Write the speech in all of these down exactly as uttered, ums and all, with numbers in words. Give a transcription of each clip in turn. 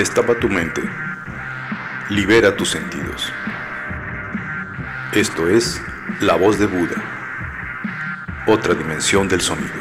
Destapa tu mente. Libera tus sentidos. Esto es La Voz de Buda. Otra dimensión del sonido.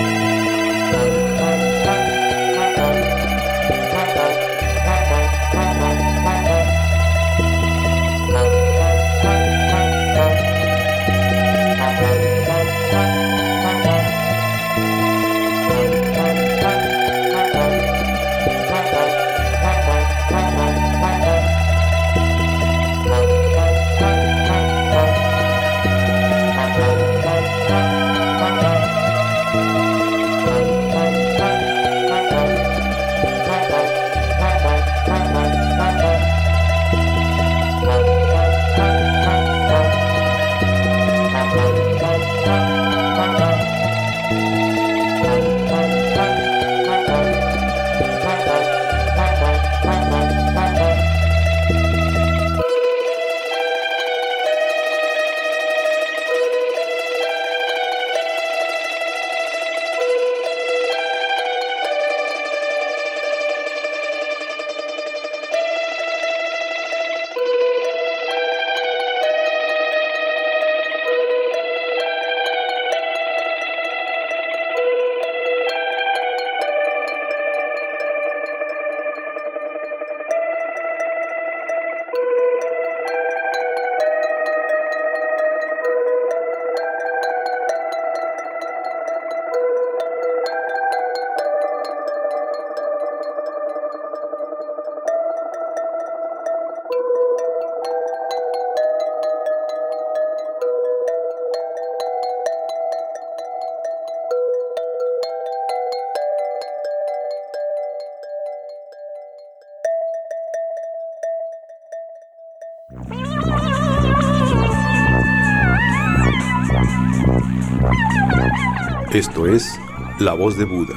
Esto es La Voz de Buda.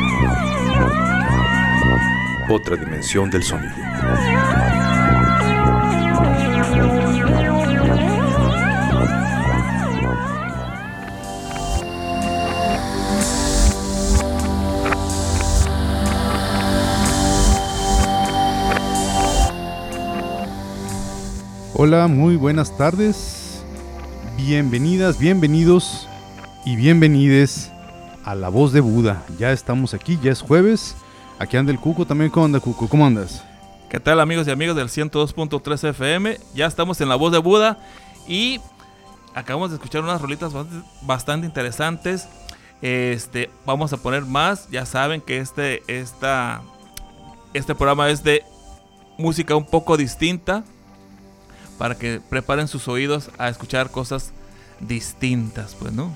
Otra dimensión del sonido. Hola, muy buenas tardes. Bienvenidas, bienvenidos y bienvenides a La Voz de Buda. Ya estamos aquí, ya es jueves. Aquí anda el Cuco también. ¿Cómo anda, Cuco? ¿Cómo andas? ¿Qué tal, amigos y amigos del ciento dos punto tres F M? Ya estamos en La Voz de Buda y acabamos de escuchar unas rolitas bastante, bastante interesantes. Este, vamos a poner más. Ya saben que este, esta, este programa es de música un poco distinta, para que preparen sus oídos a escuchar cosas distintas, pues, ¿no?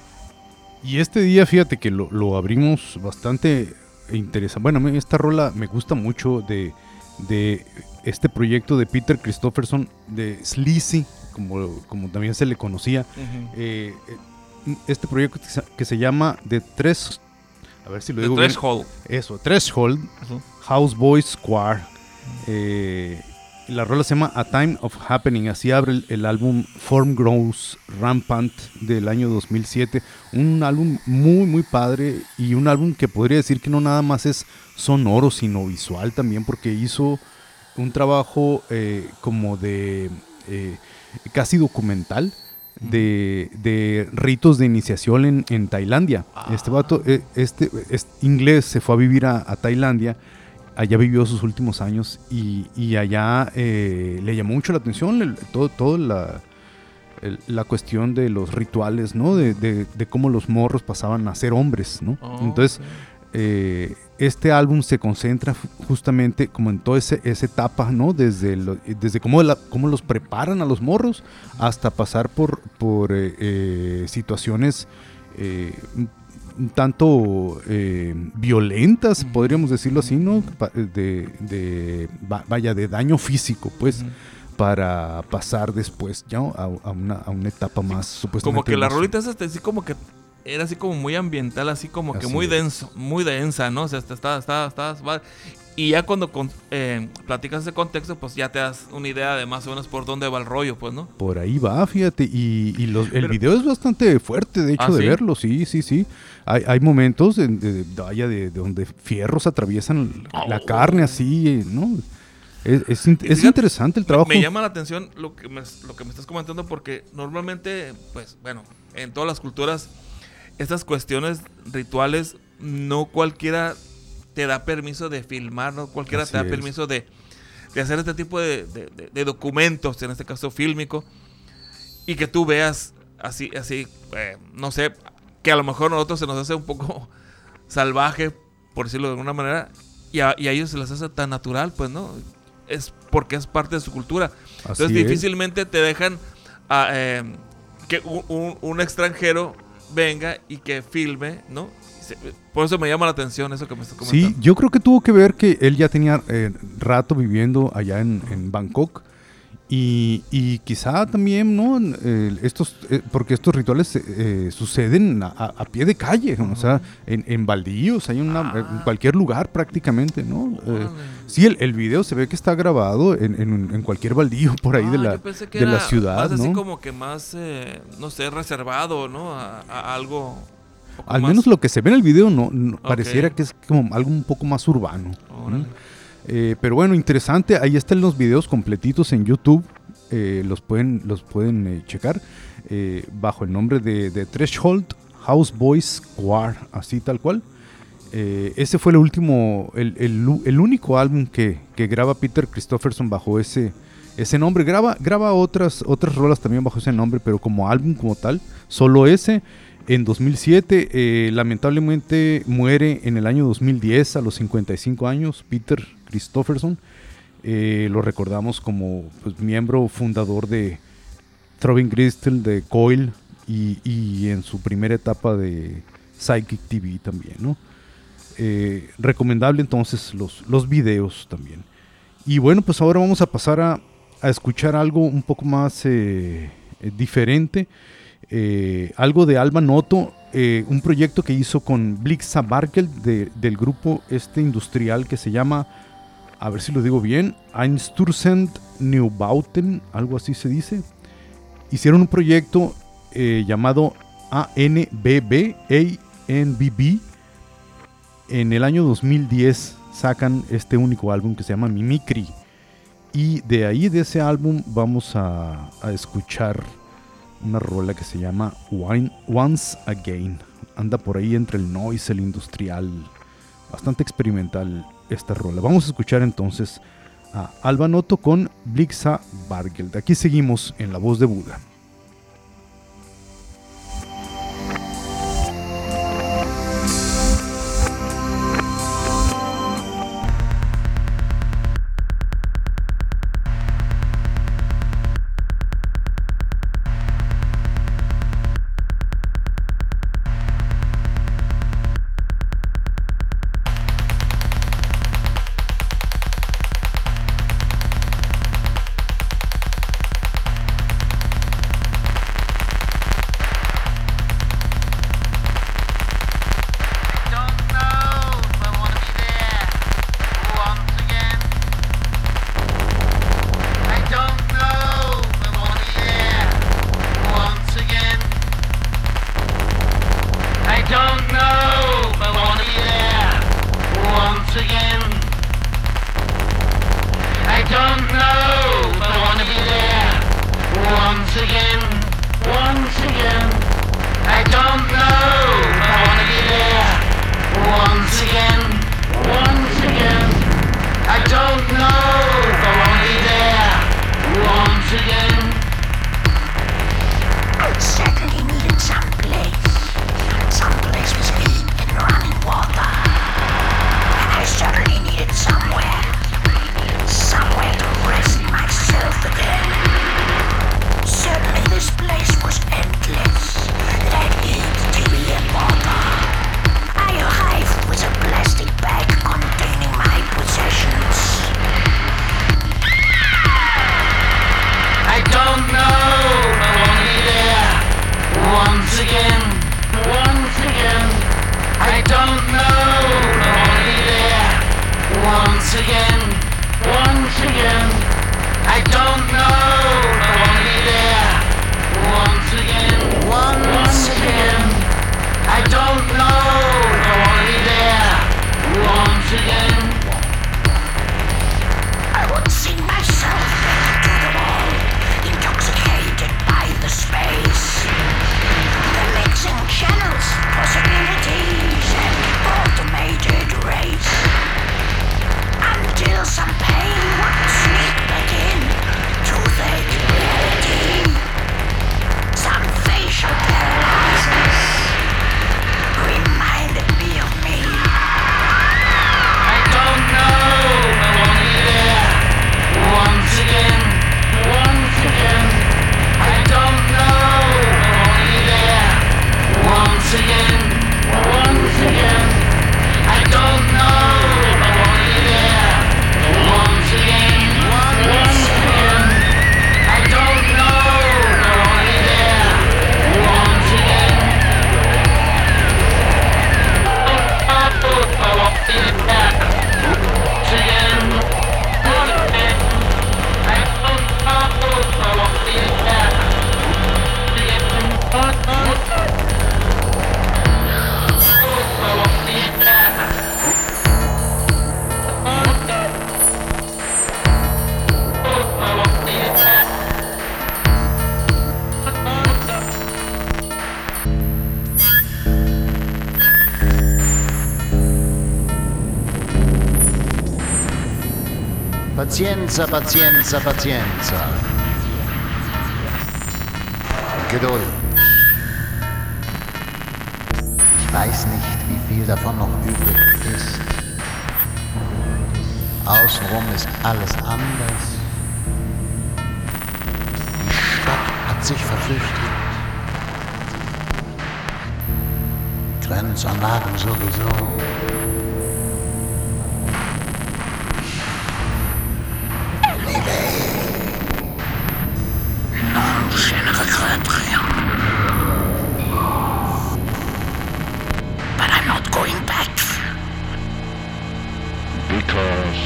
Y este día, fíjate que lo, lo abrimos bastante interesante. Bueno, esta rola me gusta mucho de, de este proyecto de Peter Christopherson, de Sleazy, como, como también se le conocía. Uh-huh. eh, este proyecto que se, que se llama The Tres... A ver si lo The digo Threshold. bien. Eso, Threshold, uh-huh. Houseboy Square. Eh... La rola se llama A Time of Happening, así abre el, el álbum Form Grows Rampant del año dos mil siete. Un álbum muy muy padre y un álbum que podría decir que no nada más es sonoro, sino visual también, porque hizo un trabajo eh, como de eh, casi documental de, de ritos de iniciación en, en Tailandia. Ah. Este vato, eh, este, este inglés, se fue a vivir a, a Tailandia. Allá vivió sus últimos años y, y allá eh, le llamó mucho la atención el, todo, todo la, el, la cuestión de los rituales, ¿no? De, de, de cómo los morros pasaban a ser hombres, ¿no? Oh, Entonces, okay. eh, este álbum se concentra justamente como en toda ese, esa etapa, ¿no? Desde, lo, desde cómo, la, cómo los preparan a los morros hasta pasar por, por eh, eh, situaciones eh, un tanto eh, violentas, uh-huh. podríamos decirlo así, ¿no? De, de vaya, de daño físico, pues, uh-huh. para pasar después ya a, a, una, a una etapa más supuestamente. Como que la rolita esa así como que era así como muy ambiental, así como que así muy es. denso, muy densa, ¿no? O sea, está, está, está, está, está y ya cuando con, eh, platicas ese contexto, pues ya te das una idea de más o menos por dónde va el rollo, pues, ¿no? Por ahí va, fíjate, y, y los, el Pero, video es bastante fuerte, de hecho, ¿ah, de sí? verlo, sí, sí, sí. Hay, hay momentos de, de, de, de, de donde fierros atraviesan oh. la carne así, ¿no? Es, es, es fíjate, interesante el trabajo. Me, me llama la atención lo que me, lo que me estás comentando, porque normalmente, pues, bueno, en todas las culturas estas cuestiones rituales no cualquiera te da permiso de filmar, no cualquiera Así te da es. permiso de, de hacer este tipo de, de, de, de documentos, en este caso fílmico, y que tú veas así, así eh, no sé, que a lo mejor a nosotros se nos hace un poco salvaje, por decirlo de alguna manera, y a, y a ellos se les hace tan natural, pues, ¿no? Es porque es parte de su cultura. Así Entonces es. difícilmente te dejan a, eh, que un, un, un extranjero venga y que filme, ¿no? Por eso me llama la atención eso que me estás comentando. Sí, yo creo que tuvo que ver que él ya tenía eh, rato viviendo allá en, en Bangkok y, y quizá también, ¿no? Eh, estos, eh, porque estos rituales eh, suceden a, a pie de calle, ¿no? O sea, en, en baldíos, hay una, Ah. en cualquier lugar prácticamente, ¿no? Eh, Órale. sí, el, el video se ve que está grabado en, en, en cualquier baldío por ahí Ah, de la, yo pensé que de era la ciudad, más así ¿no? como que más, eh, no sé, reservado, ¿no? A, a algo. un poco Al más- menos lo que se ve en el video no, no- Ok. pareciera que es como algo un poco más urbano. Órale. ¿no? Eh, pero bueno, interesante. Ahí están los videos completitos en YouTube. Eh, los pueden, los pueden eh, checar eh, bajo el nombre de, de Threshold Houseboys Choir, así tal cual. Eh, ese fue el último, el, el, el único álbum que, que graba Peter Christopherson bajo ese, ese nombre. Graba, graba otras, otras rolas también bajo ese nombre, pero como álbum como tal, solo ese. En dos mil siete, eh, lamentablemente muere en el año dos mil diez a los cincuenta y cinco años Peter Christopherson. Eh, lo recordamos como pues, miembro fundador de Throbbing Gristle, de Coil y, y en su primera etapa de Psychic T V también, ¿no? Eh, recomendable entonces los, los videos también. Y bueno, pues ahora vamos a pasar a, a escuchar algo un poco más eh, eh, diferente. Eh, algo de Alba Noto, eh, un proyecto que hizo con Blixa Barkel de, del grupo este industrial que se llama, a ver si lo digo bien, Einstürzend Neubauten, algo así se dice. Hicieron un proyecto eh, llamado A N B B, A N B B. En el año dos mil diez sacan este único álbum que se llama Mimicry. Y de ahí, de ese álbum, vamos a, a escuchar una rola que se llama Wine, Once Again. Anda por ahí entre el noise, el industrial, bastante experimental esta rola. Vamos a escuchar entonces a Alba Noto con Blixa Barkel. De aquí seguimos en La Voz de Buda. Pazienza, pazienza, pazienza. Geduld. Ich weiß nicht, wie viel davon noch übrig ist. Außenrum ist alles anders. Die Stadt hat sich verflüchtigt. Grenzanlagen sowieso. But I'm not going back. Because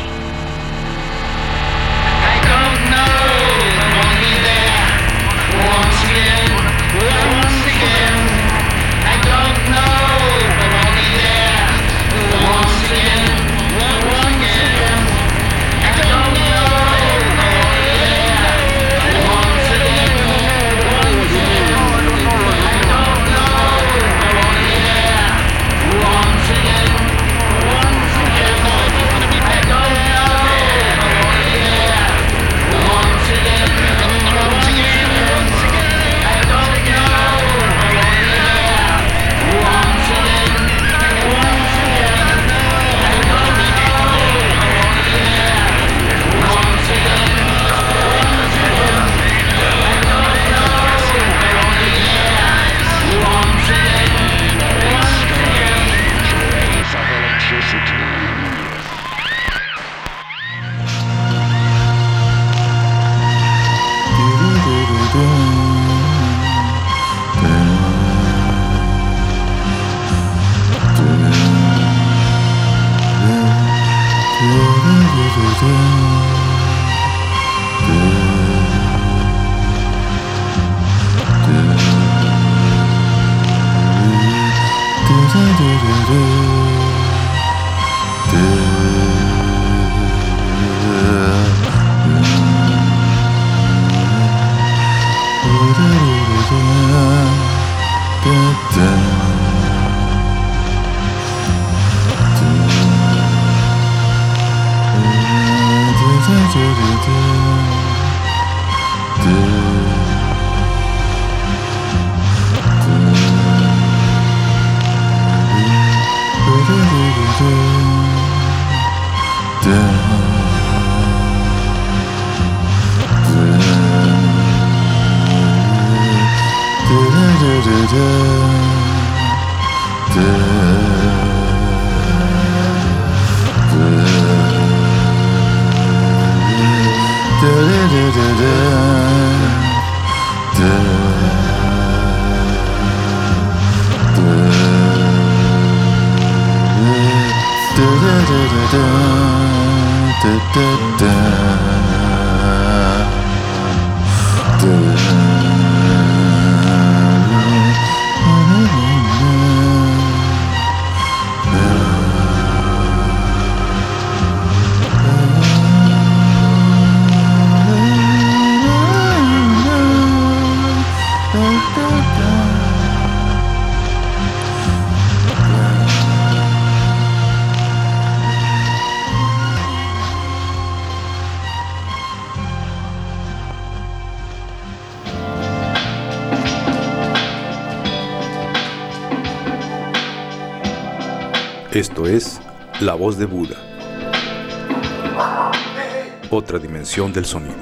I don't know if I won't be there once again, once again. I don't know if I won't be there once again, once again. I don't know if I won't be there once again, once again. I don't know if I won't be there once again, once again. I don't know if I won't be there once again, once again, once again. I don't know if I won't be there once again, once again. I don't know if I won't be there once again, once again. I don't know if I won't be there once again, once again. Trace of electricity. Esto es La Voz de Buda. Otra dimensión del sonido.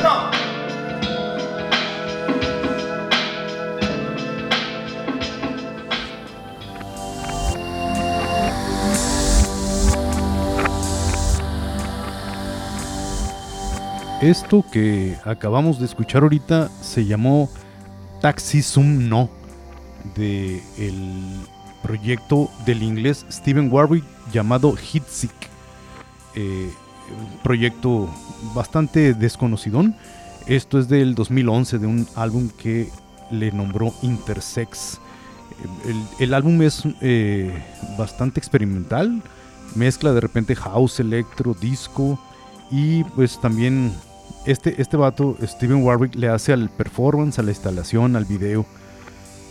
Esto que acabamos de escuchar ahorita se llamó Taxi Sum No, de el proyecto del inglés Stephen Warwick llamado Heatseek. Eh, un proyecto bastante desconocidón. Esto es del dos mil once, de un álbum que le nombró Intersex. El, el álbum es eh, bastante experimental, mezcla de repente house, electro, disco, y pues también este, este vato, Stephen Warwick, le hace al performance, a la instalación, al video.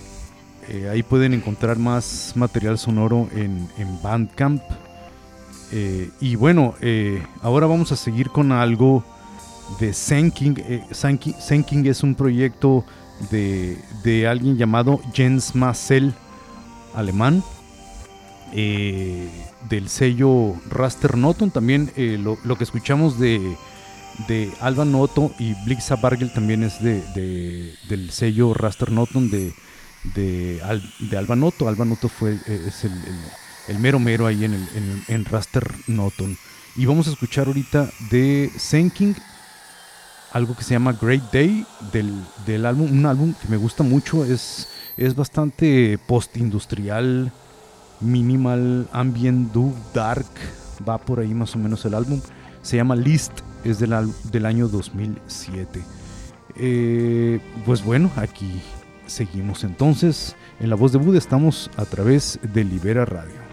Eh, ahí pueden encontrar más material sonoro en, en Bandcamp. Eh, y bueno, eh, ahora vamos a seguir con algo de Senking. Eh, Senking, Senking es un proyecto de, de alguien llamado Jens Massel, alemán, eh, del sello Raster Noton. También eh, lo, lo que escuchamos de, de Alba Noto y Blixa Bargel también es de, de, del sello Raster Noton de, de, Al, de Alba Noto. Alba Noto fue, eh, es el, el, el mero mero ahí en, el, en, en Raster Noton. Y vamos a escuchar ahorita de Senking algo que se llama Great Day del, del álbum, un álbum que me gusta mucho, es, es bastante post-industrial, minimal, ambient, dub, dark, va por ahí más o menos el álbum. Se llama List, es del, del año dos mil siete. Eh, pues bueno, aquí seguimos entonces. En La Voz de Buda estamos a través de Libera Radio.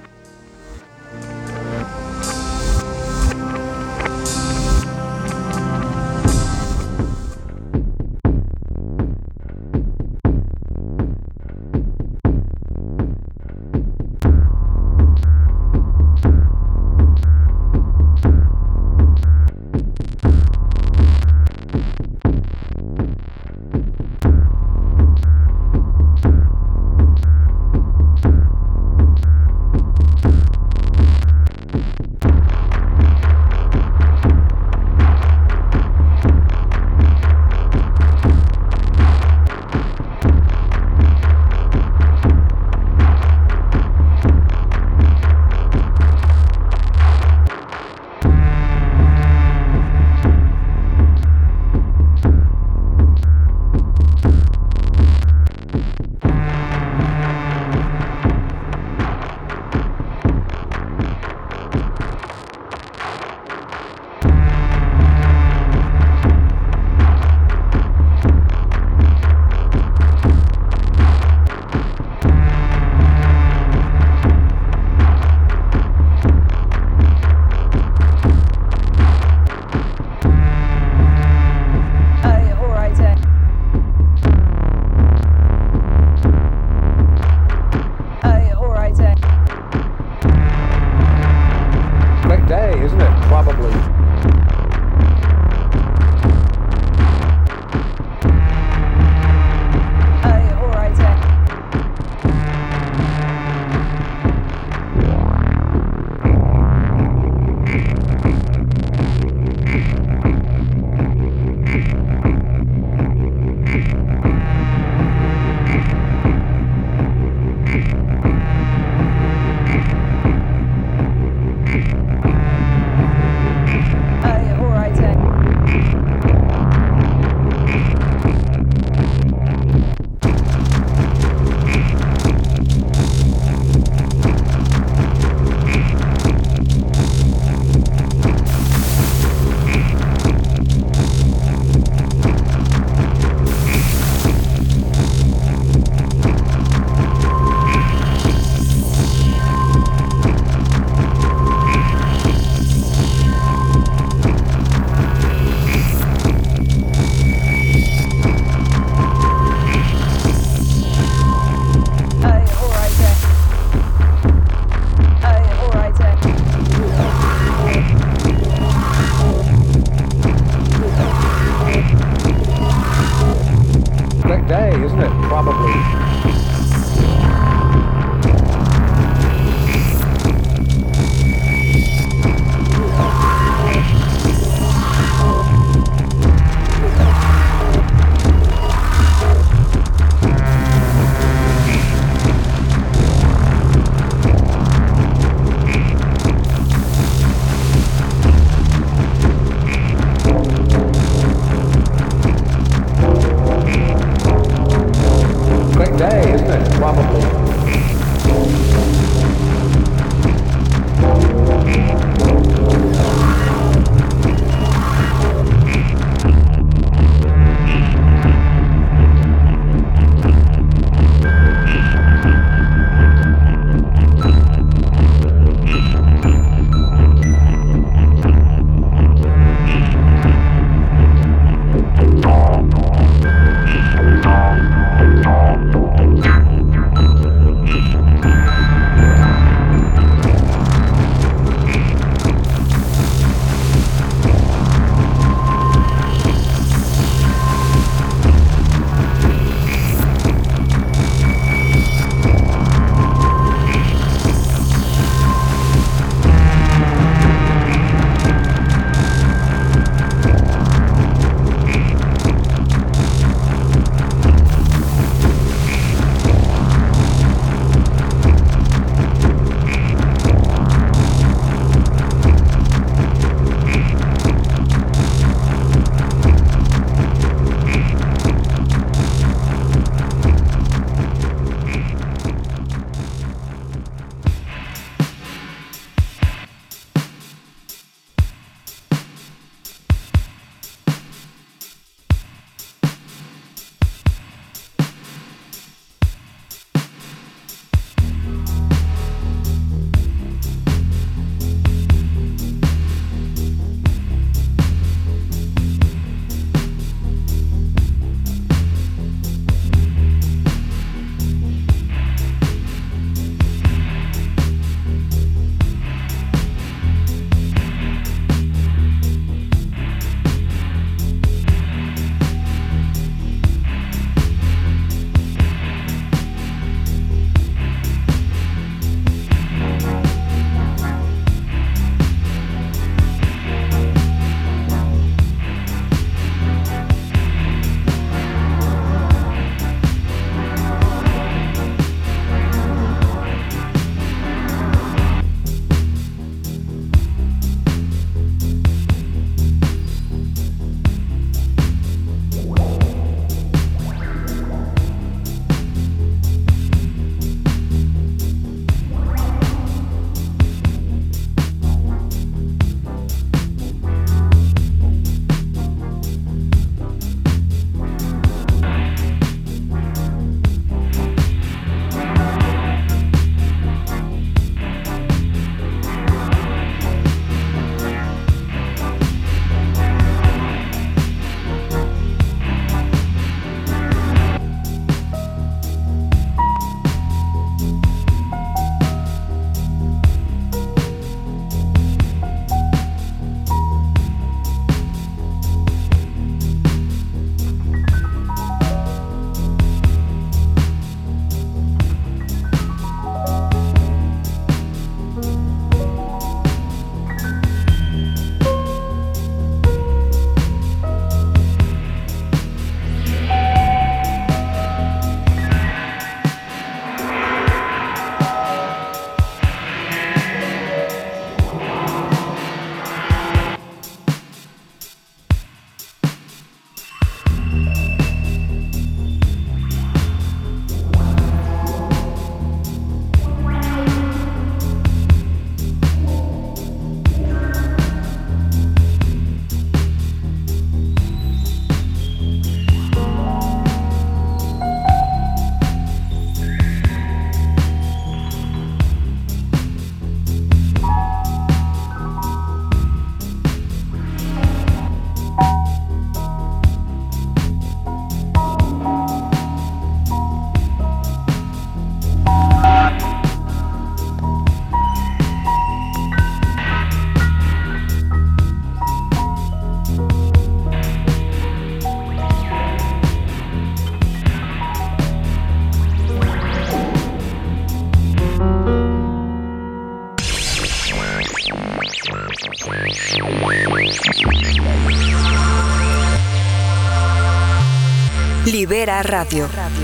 Libera Radio.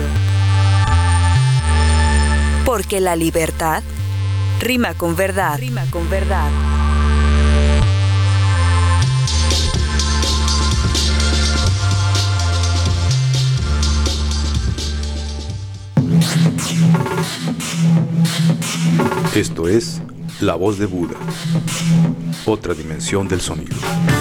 Porque la libertad rima con verdad. Rima con verdad. Esto es La Voz de Buda, otra dimensión del sonido.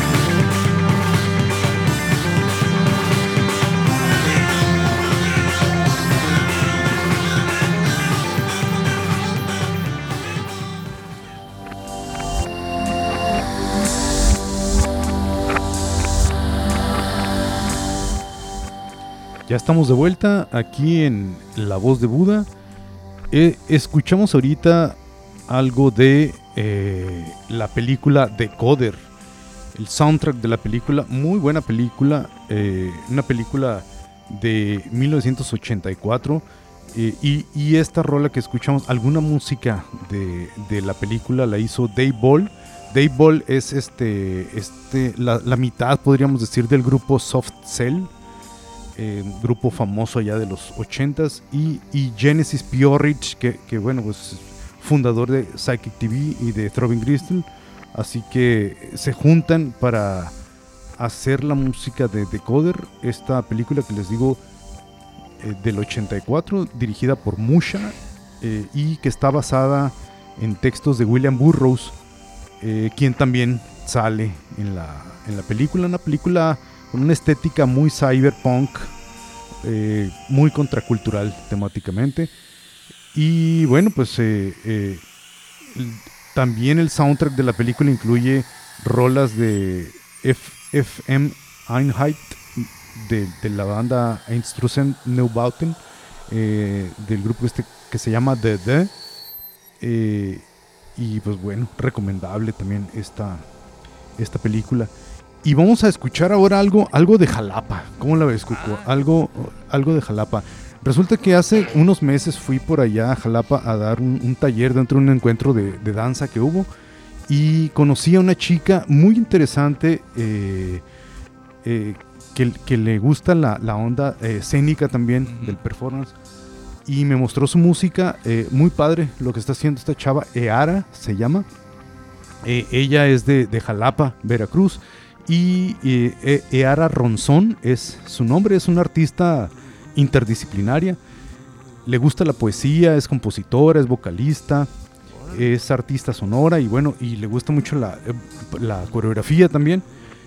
Ya estamos de vuelta aquí en La Voz de Buda. Eh, escuchamos ahorita algo de eh, la película Decoder, el soundtrack de la película, muy buena película, eh, una película de mil novecientos ochenta y cuatro, eh, y, y esta rola que escuchamos, alguna música de, de la película la hizo Dave Ball. Dave Ball es este, este, la, la mitad, podríamos decir, del grupo Soft Cell. Eh, grupo famoso allá de los ochentas, y, y Genesis P-Orridge, que, que bueno, pues fundador de Psychic T V y de Throbbing Gristle, así que se juntan para hacer la música de Decoder, esta película que les digo eh, del ochenta y cuatro, dirigida por Musha, eh, y que está basada en textos de William Burroughs, eh, quien también sale en la, en la película, una película con una estética muy cyberpunk, eh, muy contracultural temáticamente. Y bueno, pues eh, eh, también el soundtrack de la película incluye rolas de F M Einheit, de, de la banda Einstürzen Neubauten, eh, del grupo este que se llama The The. Eh, y pues bueno, recomendable también esta, esta película. Y vamos a escuchar ahora algo, algo de Jalapa. ¿Cómo la ves, Cuco? Algo, algo de Jalapa. Resulta que hace unos meses fui por allá a Jalapa a dar un, un taller dentro de un encuentro de, de danza que hubo. Y conocí a una chica muy interesante eh, eh, que, que le gusta la, la onda eh, escénica también, uh-huh, del performance. Y me mostró su música, eh, muy padre lo que está haciendo esta chava, Eara se llama. Eh, ella es de, de Jalapa, Veracruz. Y eh, Eara Ronzón es su nombre, es una artista interdisciplinaria, le gusta la poesía, es compositora, es vocalista, es artista sonora y bueno, y le gusta mucho la, la coreografía también.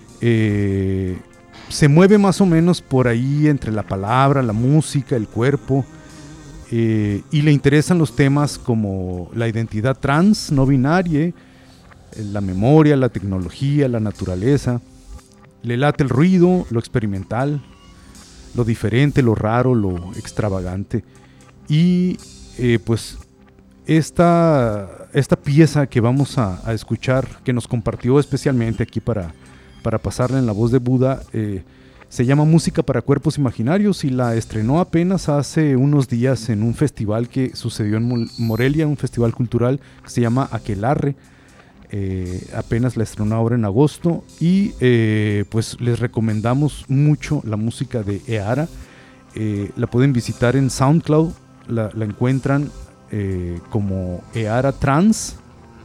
Eh, se mueve más o menos por ahí entre la palabra, la música, el cuerpo, eh, y le interesan los temas como la identidad trans, no binaria, la memoria, la tecnología, la naturaleza. Le late el ruido, lo experimental, lo diferente, lo raro, lo extravagante. Y eh, pues esta, esta pieza que vamos a, a escuchar, que nos compartió especialmente aquí para, para pasarla en La Voz de Buda, eh, se llama Música para Cuerpos Imaginarios y la estrenó apenas hace unos días en un festival que sucedió en Morelia, un festival cultural que se llama Aquelarre. Eh, apenas la estrenó ahora en agosto y eh, pues les recomendamos mucho la música de Eara. Eh, la pueden visitar en SoundCloud, la, la encuentran eh, como Eara Trans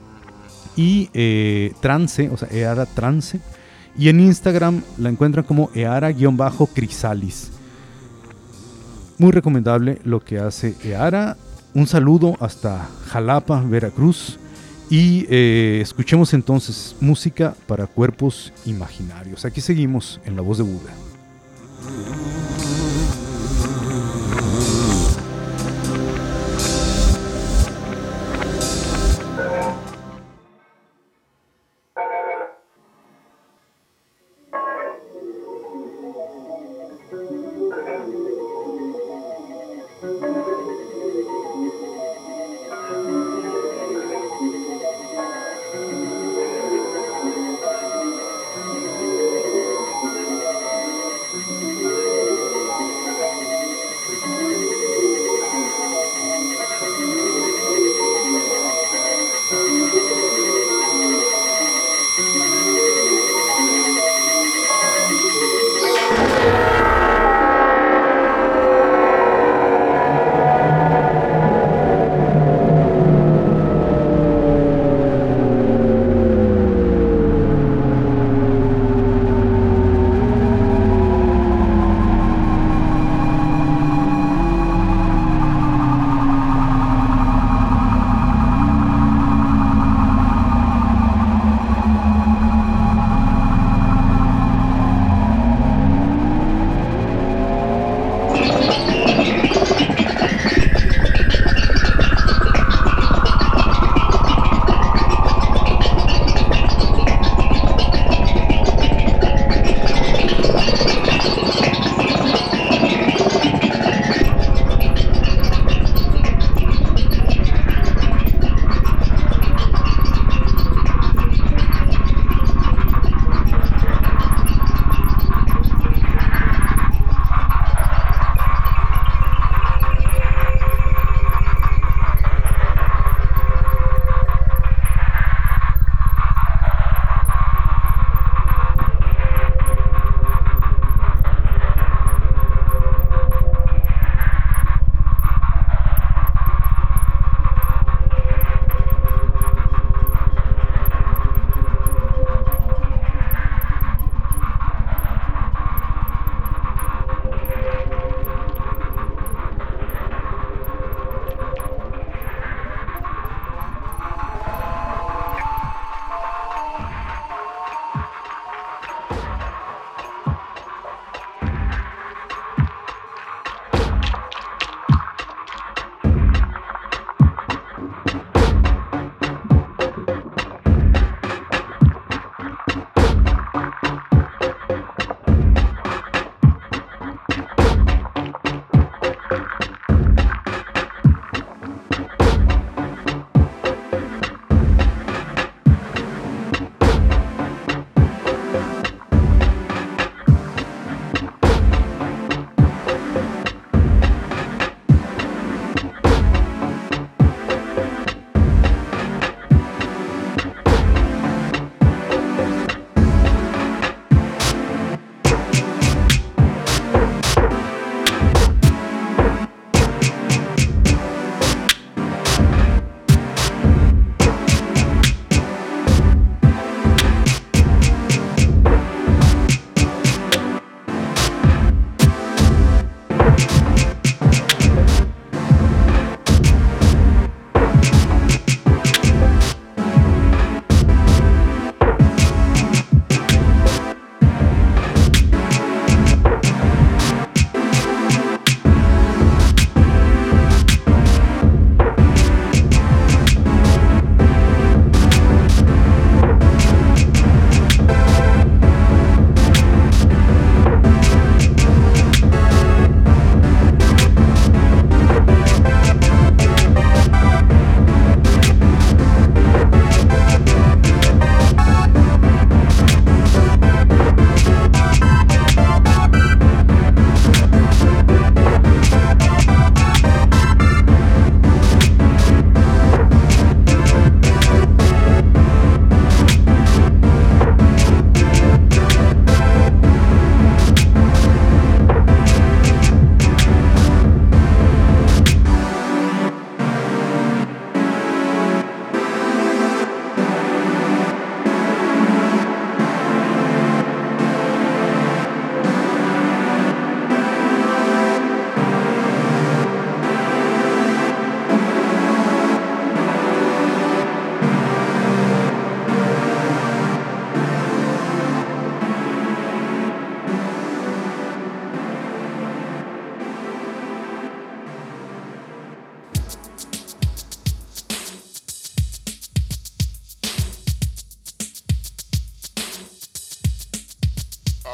y eh, Trance, o sea Eara Trance, y en Instagram la encuentran como Eara-Crisalis. Muy recomendable lo que hace Eara. Un saludo hasta Jalapa, Veracruz. Y eh, escuchemos entonces música para cuerpos imaginarios. Aquí seguimos en La Voz de Buda.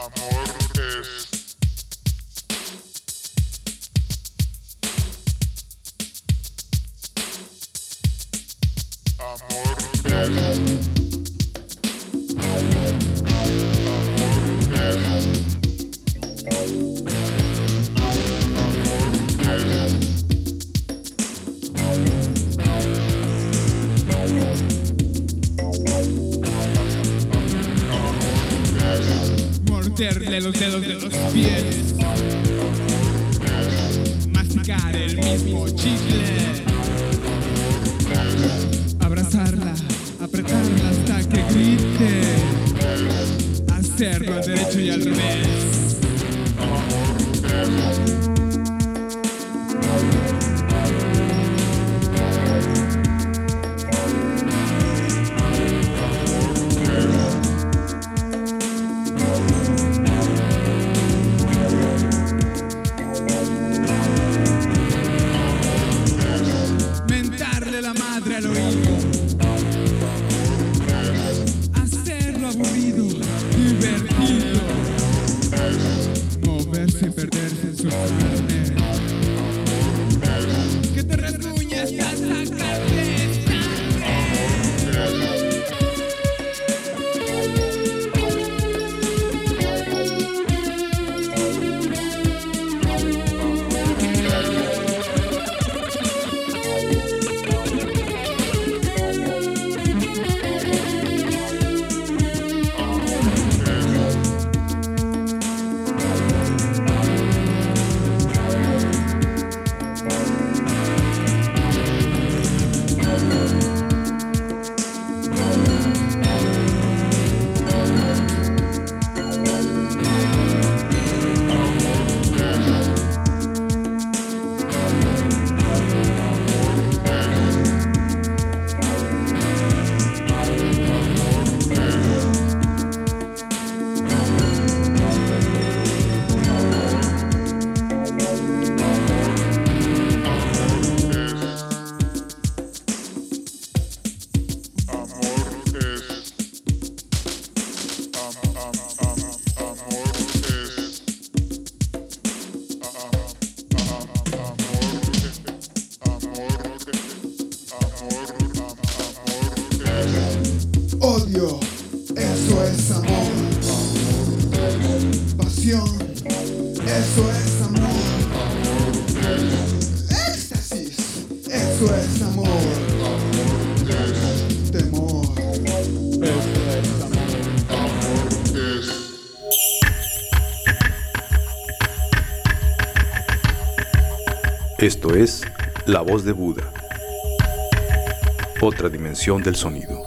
Morderle los dedos de los pies, masticar el mismo chicle, abrazarla, apretarla hasta que grite, hacerlo al derecho y al revés. Mentarle la madre al oído, hacerlo aburrido, divertido, moverse y perderse en su carne, que te rasguñe hasta sacarte sangre. Odio, eso es amor. Pasión, eso es amor. Éxtasis, eso es amor. Temor, eso es amor. Esto es La Voz de Buda. Otra dimensión del sonido.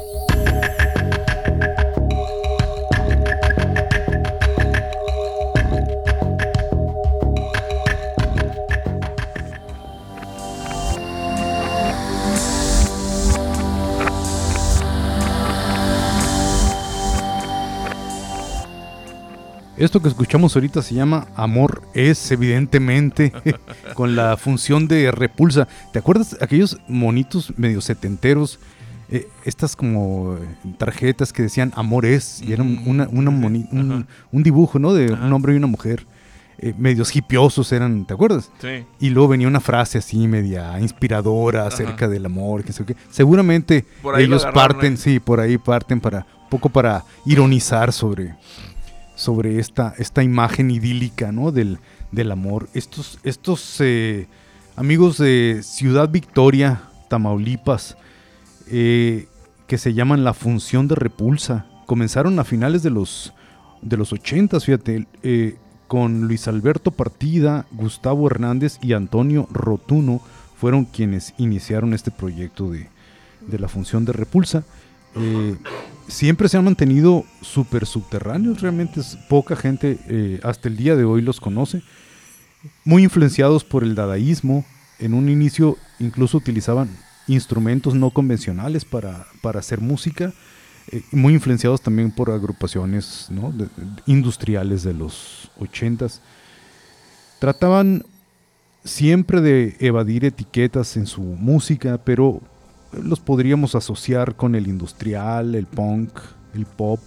Esto que escuchamos ahorita se llama Amor es, evidentemente, con la función de repulsa. ¿Te acuerdas aquellos monitos medio setenteros? Eh, estas como tarjetas que decían Amor es, y era una, una moni- un, un dibujo, ¿no? De Ajá. un hombre y una mujer. Eh, medios hipiosos eran, ¿te acuerdas? Sí. Y luego venía una frase así media inspiradora acerca Ajá. del amor, que sé qué. Seguramente ellos parten, sí, por ahí parten para un poco para ironizar sobre... sobre esta, esta imagen idílica, ¿no? del, del amor. Estos, estos eh, amigos de Ciudad Victoria, Tamaulipas, eh, que se llaman La Función de Repulsa, comenzaron a finales de los, de los ochentas, fíjate, eh, con Luis Alberto Partida, Gustavo Hernández y Antonio Rotuno, fueron quienes iniciaron este proyecto de, de La Función de Repulsa. Eh, siempre se han mantenido súper subterráneos, realmente es poca gente eh, hasta el día de hoy los conoce, muy influenciados por el dadaísmo. En un inicio incluso utilizaban instrumentos no convencionales para, para hacer música, eh, muy influenciados también por agrupaciones, ¿no? de, de, industriales de los ochentas. Trataban siempre de evadir etiquetas en su música, pero los podríamos asociar con el industrial, el punk, el pop,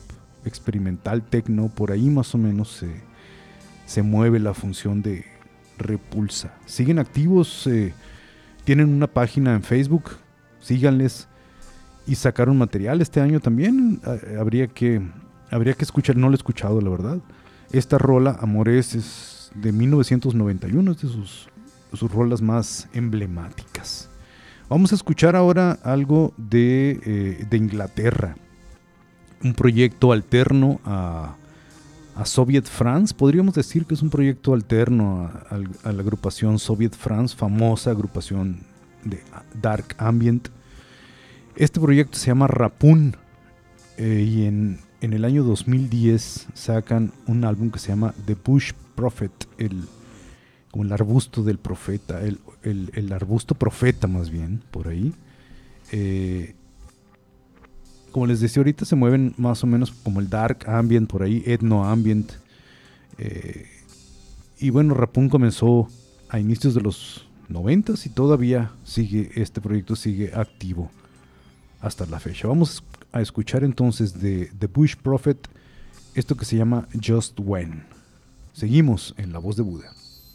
experimental, techno, por ahí más o menos se, se mueve la función de Repulsa. Siguen activos, eh, tienen una página en Facebook, síganles, y sacaron material este año también. Eh, habría que habría que escuchar, no lo he escuchado la verdad. Esta rola, Amores, es de mil novecientos noventa y uno, es de sus, sus rolas más emblemáticas. Vamos a escuchar ahora algo de, eh, de Inglaterra, un proyecto alterno a, a Soviet France. Podríamos decir que es un proyecto alterno a, a, a la agrupación Soviet France, famosa agrupación de Dark Ambient. Este proyecto se llama Rapun, eh, y en, en el año dos mil diez sacan un álbum que se llama The Bush Prophet, el, como el arbusto del profeta, el, el, el arbusto profeta más bien, por ahí. Eh, como les decía ahorita, se mueven más o menos como el Dark Ambient, por ahí, Ethno Ambient. Eh, y bueno, Rapun comenzó a inicios de los noventas y todavía sigue, este proyecto sigue activo hasta la fecha. Vamos a escuchar entonces de The Bush Prophet esto que se llama Just When. Seguimos en La Voz de Buda.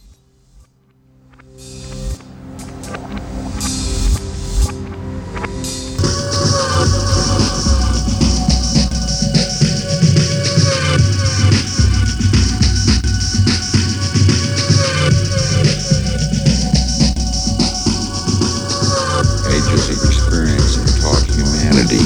Ages of experience have taught humanity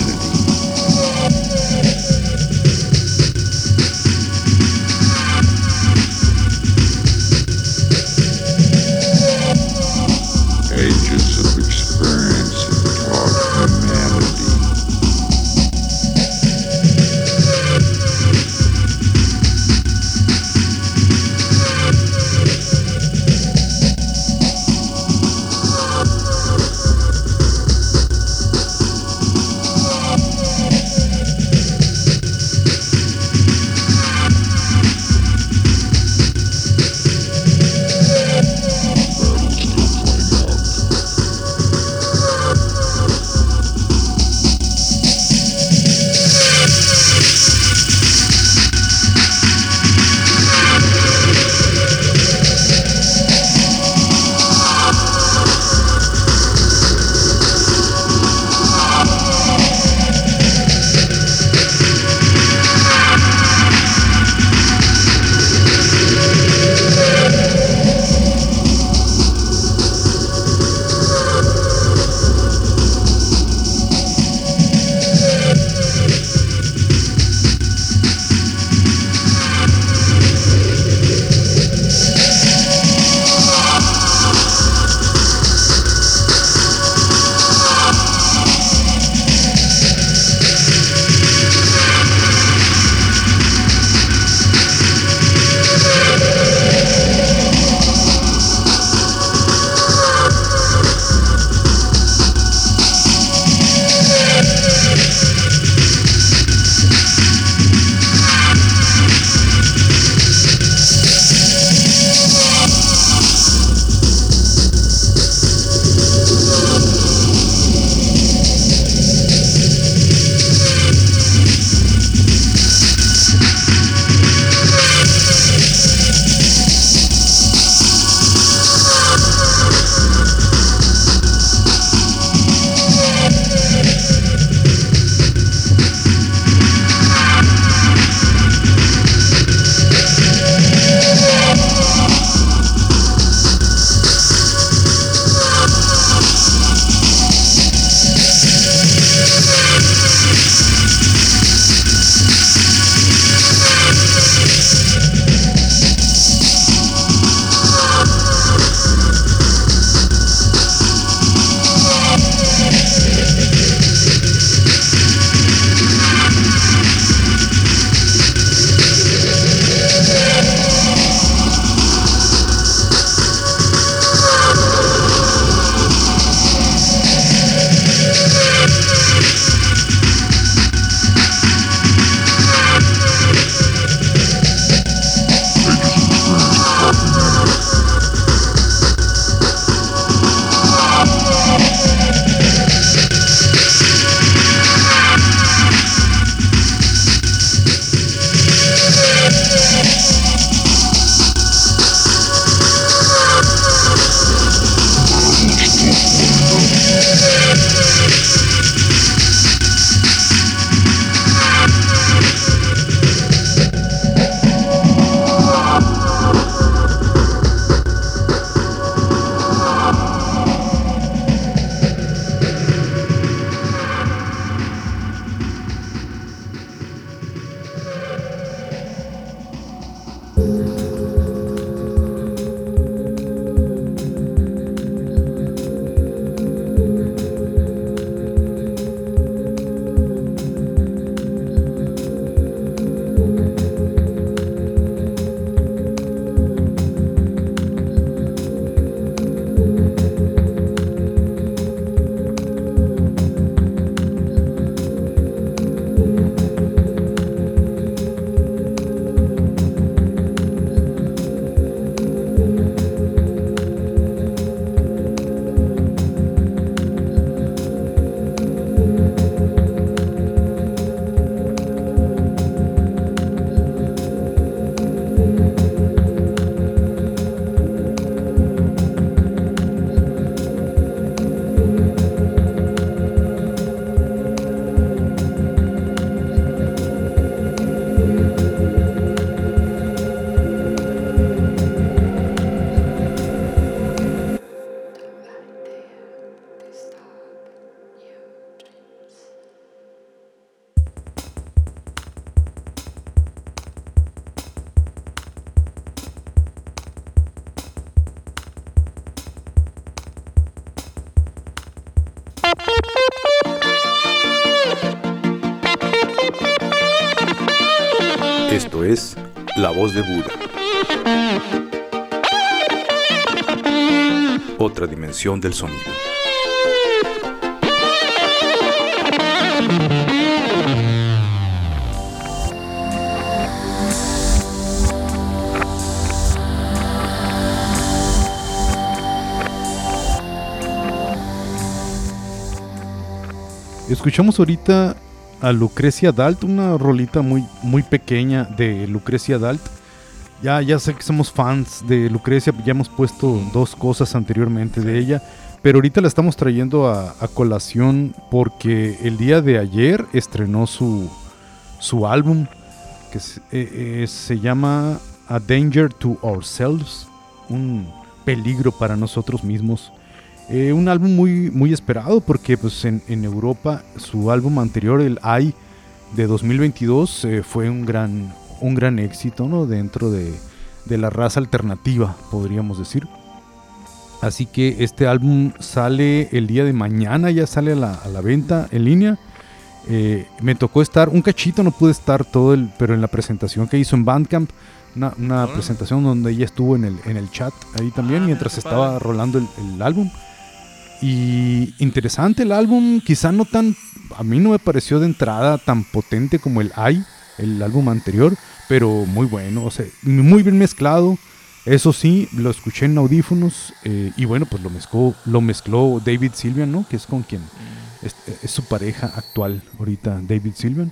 Esto es La Voz de Buda. Otra dimensión del sonido. Escuchamos ahorita a Lucrecia Dalt, una rolita muy, muy pequeña de Lucrecia Dalt. Ya, ya sé que somos fans de Lucrecia, ya hemos puesto dos cosas anteriormente de ella, pero ahorita la estamos trayendo a, a colación porque el día de ayer estrenó su, su álbum que se, eh, eh, se llama A Danger to Ourselves, un peligro para nosotros mismos. Eh, un álbum muy, muy esperado porque pues, en, en Europa su álbum anterior, el I de dos mil veintidós, eh, fue un gran, un gran éxito, ¿no? Dentro de, de la raza alternativa, podríamos decir. Así que este álbum sale el día de mañana, ya sale a la, a la venta en línea. Eh, me tocó estar, un cachito, no pude estar todo, el, pero en la presentación que hizo en Bandcamp, una, una ¿Mm? presentación donde ella estuvo en el, en el chat ahí también, Ah, mientras qué estaba padre. rolando el, el álbum. Y interesante el álbum, quizá no tan, a mí no me pareció de entrada tan potente como el I, el álbum anterior, pero muy bueno, o sea, muy bien mezclado. Eso sí, lo escuché en audífonos, eh, y bueno, pues lo mezcló, lo mezcló David Sylvian, ¿no? Que es con quien es, es su pareja actual ahorita, David Sylvian.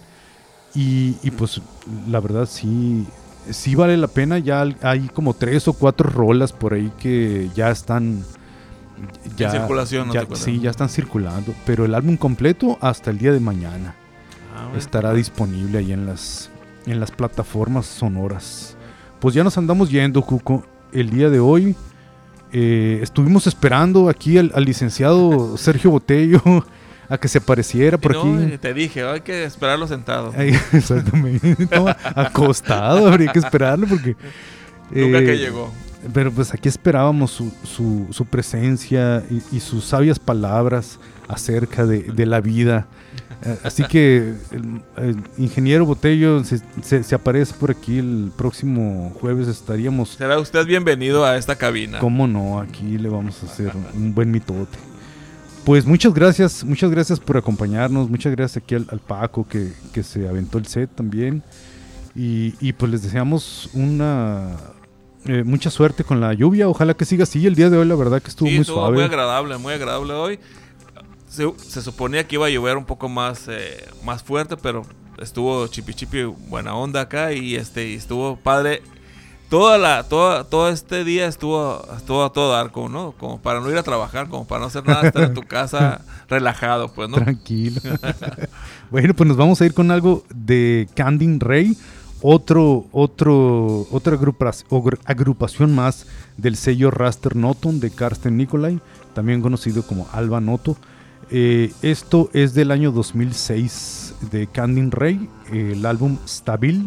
Y, y pues la verdad sí, sí vale la pena. Ya hay como tres o cuatro rolas por ahí que ya están ya, En circulación, ¿no ya- te acuerdas? sí, ya están circulando, pero el álbum completo hasta el día de mañana Ah, bueno. estará disponible ahí en las, en las plataformas sonoras. Pues ya nos andamos yendo, Cuco. El día de hoy eh, estuvimos esperando aquí al, al licenciado Sergio Botello a que se apareciera por Y aquí. no, te dije, hay que esperarlo sentado. Ay, exactamente. No, acostado, habría que esperarlo porque... Nunca eh, que llegó. Pero pues aquí esperábamos su, su, su presencia y, y sus sabias palabras acerca de, de la vida. Eh, Así que el, el ingeniero Botello se, se- se aparece por aquí el próximo jueves. Estaríamos, Será usted bienvenido a esta cabina. cómo no, aquí le vamos a hacer un buen mitote. Pues muchas gracias, muchas gracias por acompañarnos. Muchas gracias aquí al, al Paco que, que se aventó el set también. Y, y pues les deseamos una eh, mucha suerte con la lluvia. Ojalá que siga así. El día de hoy la verdad que estuvo Sí, muy estuvo suave. muy agradable, muy agradable hoy. Se, se suponía que iba a llover un poco más, eh, más fuerte, pero estuvo chipi chipi buena onda acá y este y estuvo padre. Toda la, toda, todo este día estuvo, estuvo a todo dar, como, ¿no? Como para no ir a trabajar, como para no hacer nada, estar en tu casa relajado, pues, ¿no? Tranquilo. Bueno, pues nos vamos a ir con algo de Candin Ray, otro, otro, otra agrupa- ogr- agrupación más del sello Raster Noton de Karsten Nicolai, también conocido como Alba Noto. Eh, esto es del año dos mil seis de Candin Ray, el álbum Stabil.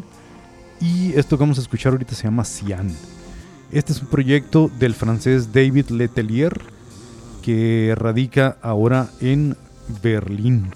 Y esto que vamos a escuchar ahorita se llama Cyan. Este es un proyecto del francés David Letelier, que radica ahora en Berlín.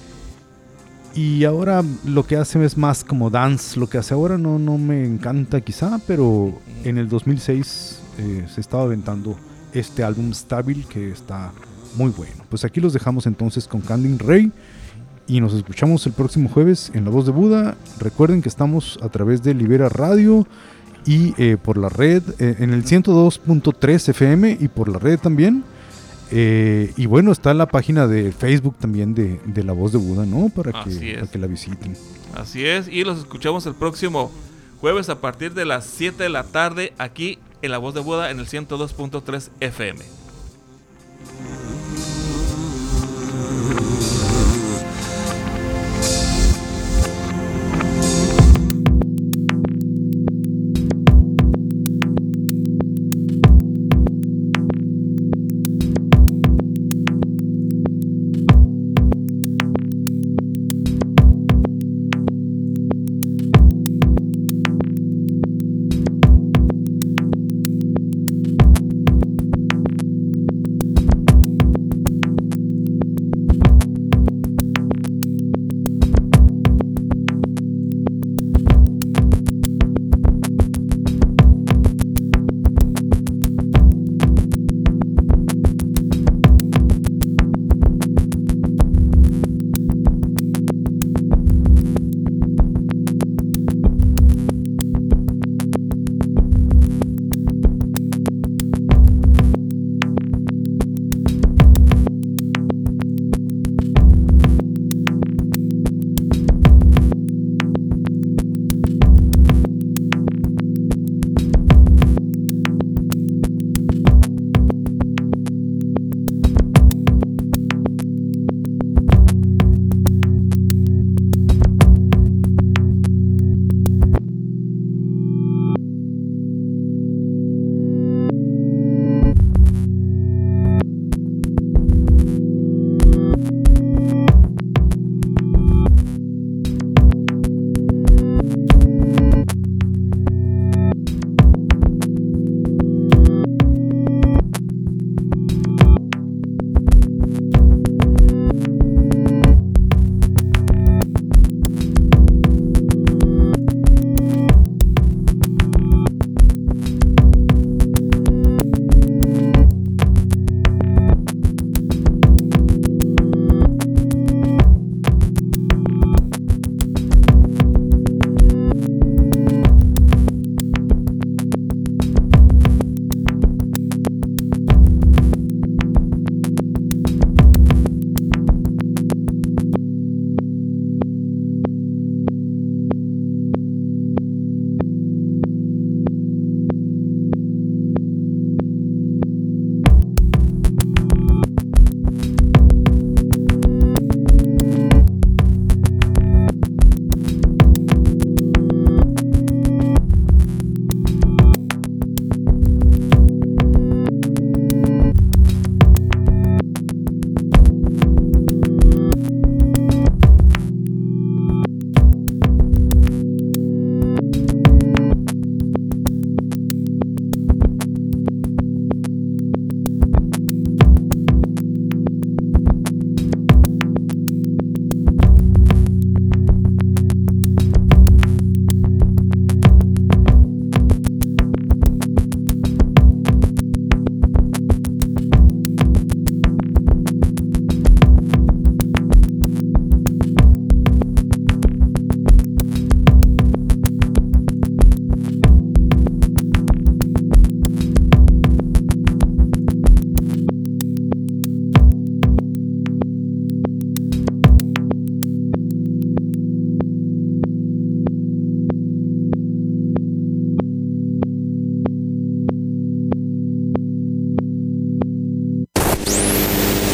Y ahora lo que hace es más como dance. Lo que hace ahora no, no me encanta quizá, pero en el dos mil seis eh, se estaba aventando este álbum Stabil que está muy bueno. Pues aquí los dejamos entonces con Candin Ray. Y nos escuchamos el próximo jueves en La Voz de Buda. Recuerden que estamos a través de Libera Radio y eh, por la red, eh, en el ciento dos punto tres F M y por la red también. Eh, y bueno, está la página de Facebook también de, de La Voz de Buda, ¿no? Para Así que, es. para que la visiten. Así es, y los escuchamos el próximo jueves a partir de las siete de la tarde aquí en La Voz de Buda en el ciento dos punto tres F M.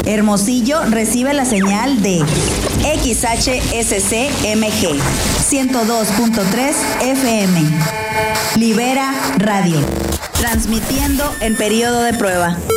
Hermosillo recibe la señal de X H S C M G ciento dos punto tres F M. Libera Radio, transmitiendo en periodo de prueba.